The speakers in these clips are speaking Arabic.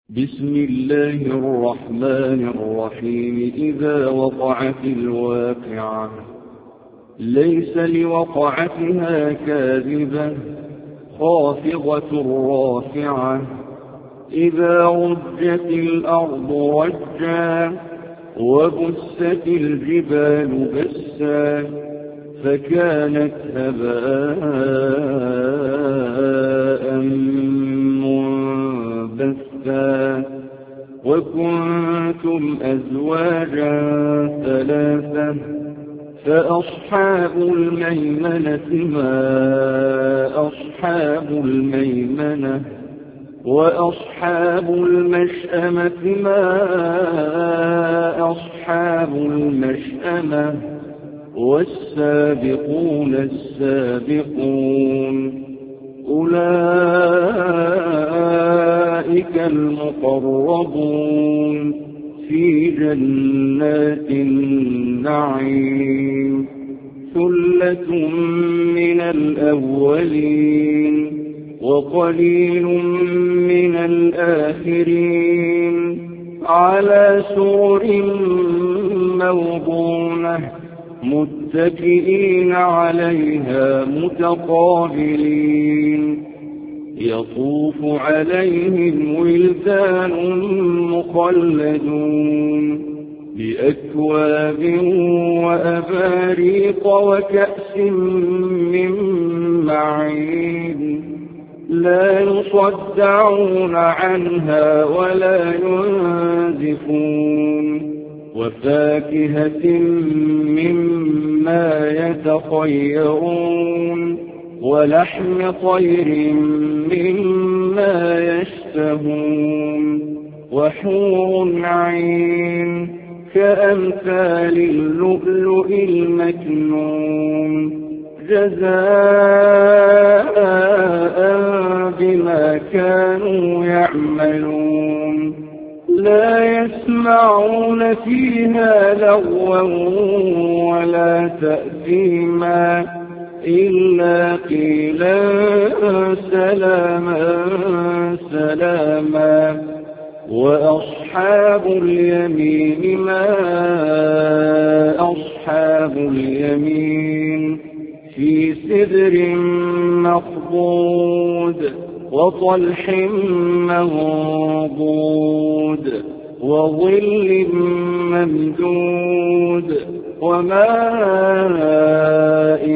بسم الله الرحمن الرحيم. إذا وقعت الواقعة ليس لوقعتها كاذبة خافضة رافعة. إذا رجت الأرض رجا وبست الجبال بسا فكانت هباء منبثا. وكنتم أزواجا ثلاثة فأصحاب الميمنة ما أصحاب الميمنة وأصحاب المشأمة ما أصحاب المشأمة والسابقون السابقون أولئك المقربون في جنات النعيم. ثلة من الأولين وقليل من الآخرين على سرر موضونة متكئين عليها متقابلين. يطوف عليهم ولدان مخلدون بأكواب وأباريق وكأس من معين لا يصدعون عنها ولا ينزفون. وفاكهة مما يتخيرون ولحم طير مما يشتهون وحور عين كأمثال اللؤلؤ المكنون جزاء بما كانوا يعملون. لا يسمعون فيها لغوا ولا تأثيما إلا قيلا سلاما سلاما. وأصحاب اليمين ما أصحاب اليمين في سدر مخضود وطلح منضود وظل ممدود وماء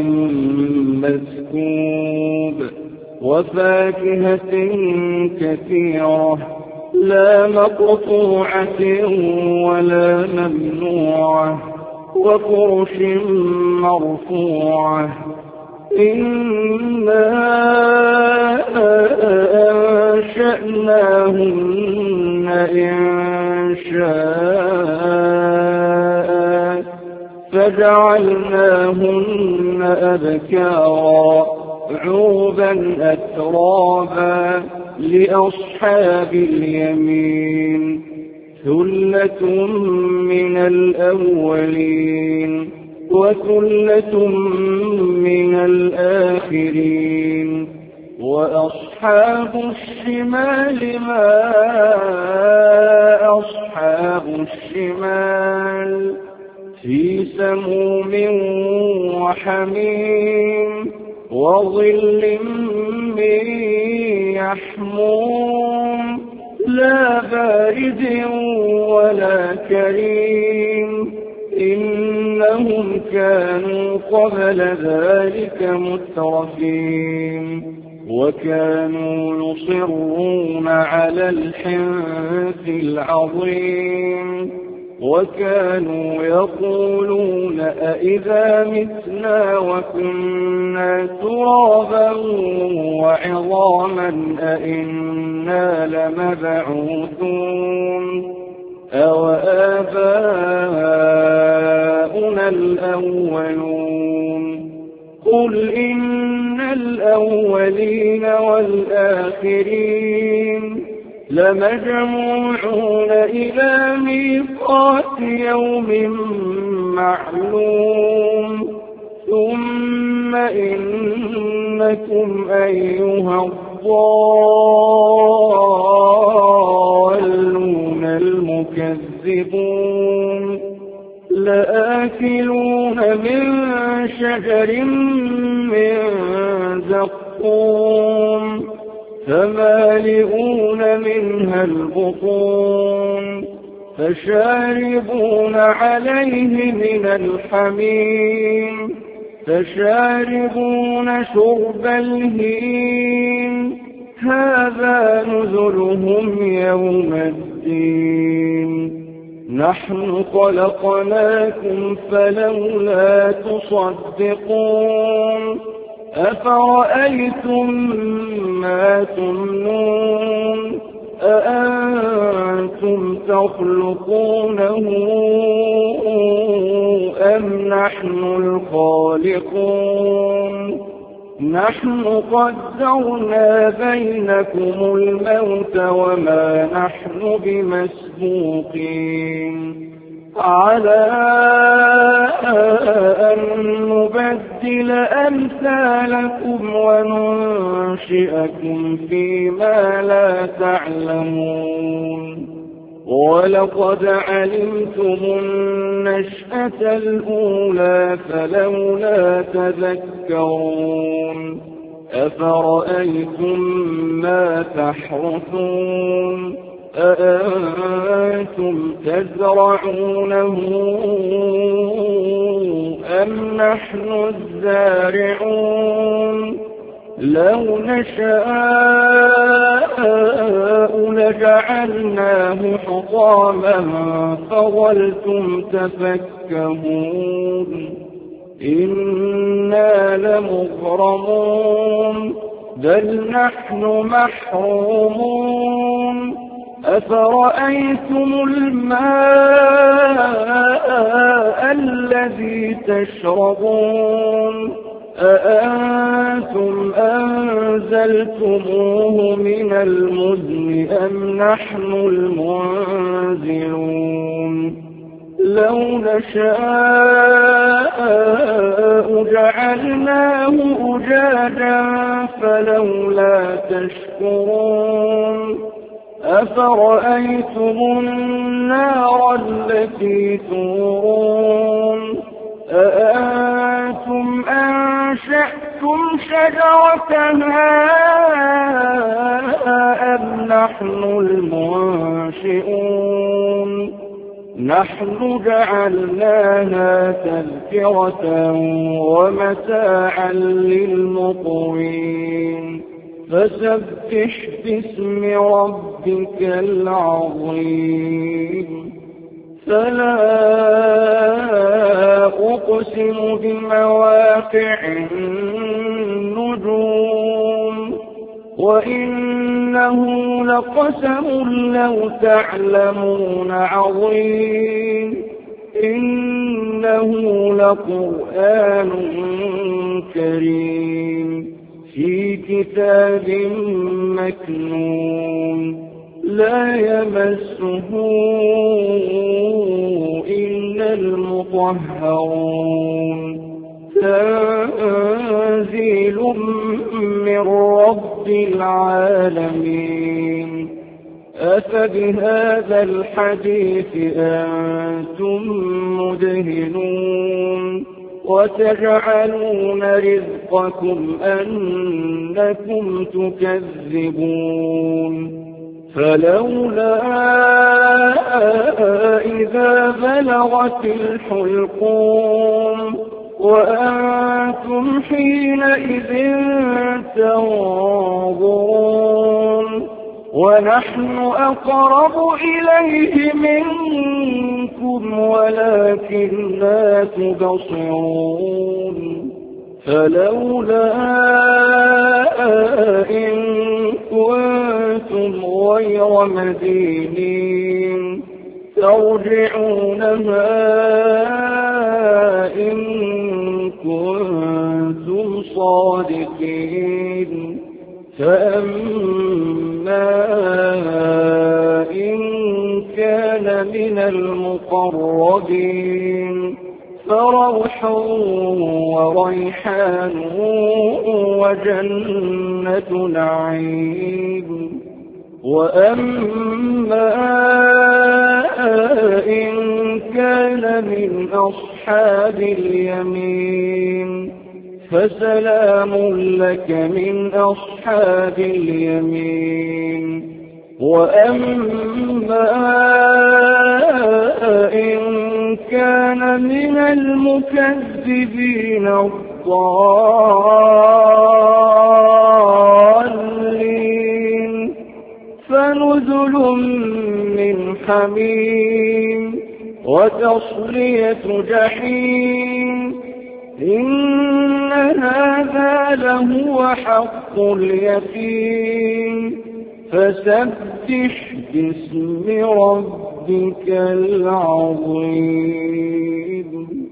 مسكوب وفاكهة كثيرة لا مقطوعة ولا ممنوعة وفرش مرفوعة. إنا أنشأناهن إنشاء فجعلناهن أبكارا عربا أترابا لأصحاب اليمين. ثلة من الأولين وثلة من الآخرين. وأصحاب الشمال ما أصحاب الشمال في سموم وحميم وظل من يحموم لا بارد ولا كريم. إنهم كانوا قبل ذلك مترفين وكانوا يصرون على الحنث العظيم وكانوا يقولون أئذا متنا وكنا ترابا وعظاما أئنا لمبعوثون أوآباؤنا الأولون. قل إن الأولين والآخرين لمجموعون إلى ميقات يوم معلوم. ثم إنكم أيها الضالون تكذبون لآكلون من شجر من زقوم فمالئون منها البطون فشاربون عليه من الحميم فشاربون شرب الهيم هذا نزلهم يوم الدين نحن خلقناكم فلولا تصدقون أفرأيتم ما تمنون أأنتم تخلقونه أم نحن الخالقون نحن قدرنا بينكم الموت وما نحن بمسبوقين على أن نبدل أمثالكم وننشئكم فيما لا تعلمون ولقد علمتم النشأة الأولى فلولا تذكرون أفرأيتم ما تحرثون أأنتم تزرعونه أم نحن الزارعون لو نشاء لجعلناه حطاما فظلتم تفكهون إنا لمغرمون بل نحن محرومون أفرأيتم الماء الذي تشربون أأنتم أنزلتموه من المزن أم نحن المنزلون لو نشاء جعلناه أجاجا فلولا تشكرون أفرأيتم النار التي تورون أأنتم أنشأتم شجرتها أم نحن المنشئون نحن جعلناها تذكرة ومتاعا للمقوين فسبح باسم ربك العظيم فلا أقسم بمواقع النجوم وإنه لقسم لو تعلمون عظيم إنه لقرآن كريم في كتاب مكنون لا يمسه إلا المطهرون تنزيل من رب العالمين أفبهذا الحديث أنتم مدهنون وتجعلون رزقكم أنكم تكذبون فلولا إذا بلغت الحلقوم وأنتم حينئذ تنظرون ونحن أقرب إليه منكم ولكن لا تبصرون فلولا إن كنتم غير مدينين ترجعونها إن كنتم صادقين فأما إن كان من المقربين فروح وريحان وجنة نعيم وأما أصحاب اليمين فسلام لك من أصحاب اليمين وأما إن كان من المكذبين الضالين فنزل من حميم وتصلية جحيم إن هذا لهو حق اليقين فسبح باسم ربك العظيم.